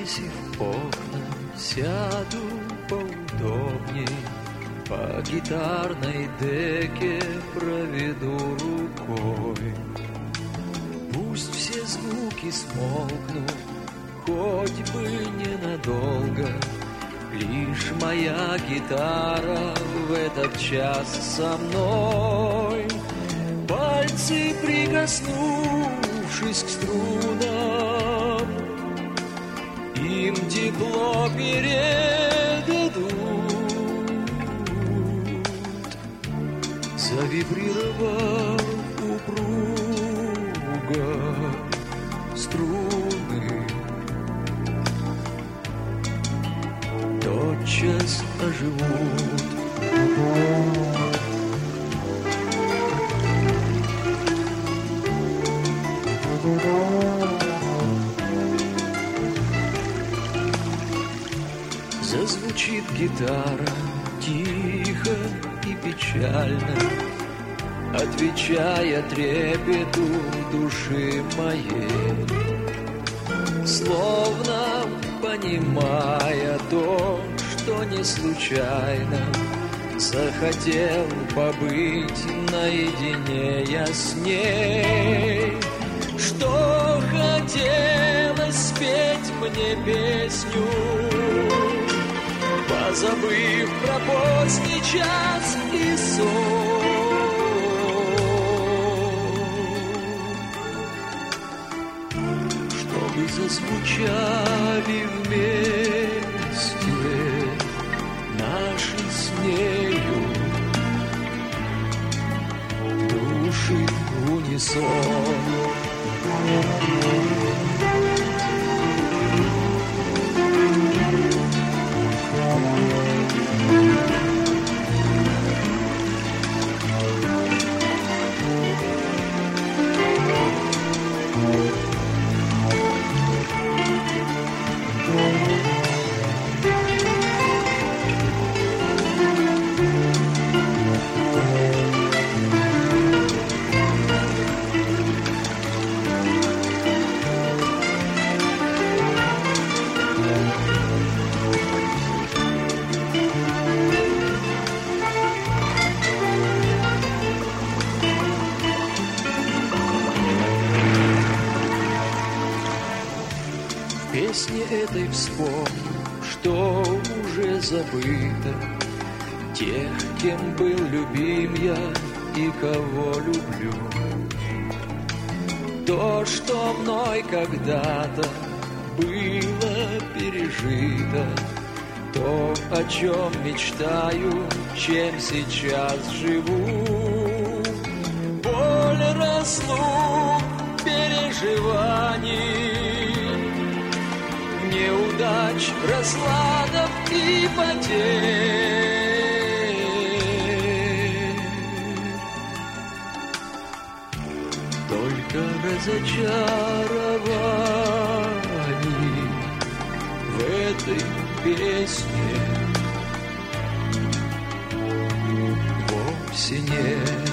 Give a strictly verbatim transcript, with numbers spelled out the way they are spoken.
Погасив окна, сяду поудобней, по гитарной деке проведу рукой. Пусть все звуки смолкнут, хоть бы ненадолго, лишь моя гитара в этот час со мной. Пальцы, прикоснувшись к струнам, им тепло передадут. Завибрировав упруго струны, тотчас оживут. Зазвучит гитара тихо и печально, отвечая трепету души моей, словно понимая то, что не случайно захотел побыть наедине я с ней, что хотелось спеть мне песню, позабыв про поздний час и сон, чтобы зазвучали вместе наши с нею души в унисон. В песне этой вспомню, что уже забыто, тех, кем был любим я и кого люблю. То, что мной когда-то было пережито, то, о чем мечтаю, чем сейчас живу. Боль разлук, переживаний, неудач, разладов и потерь. Только разочарований в этой песне вовсе нет.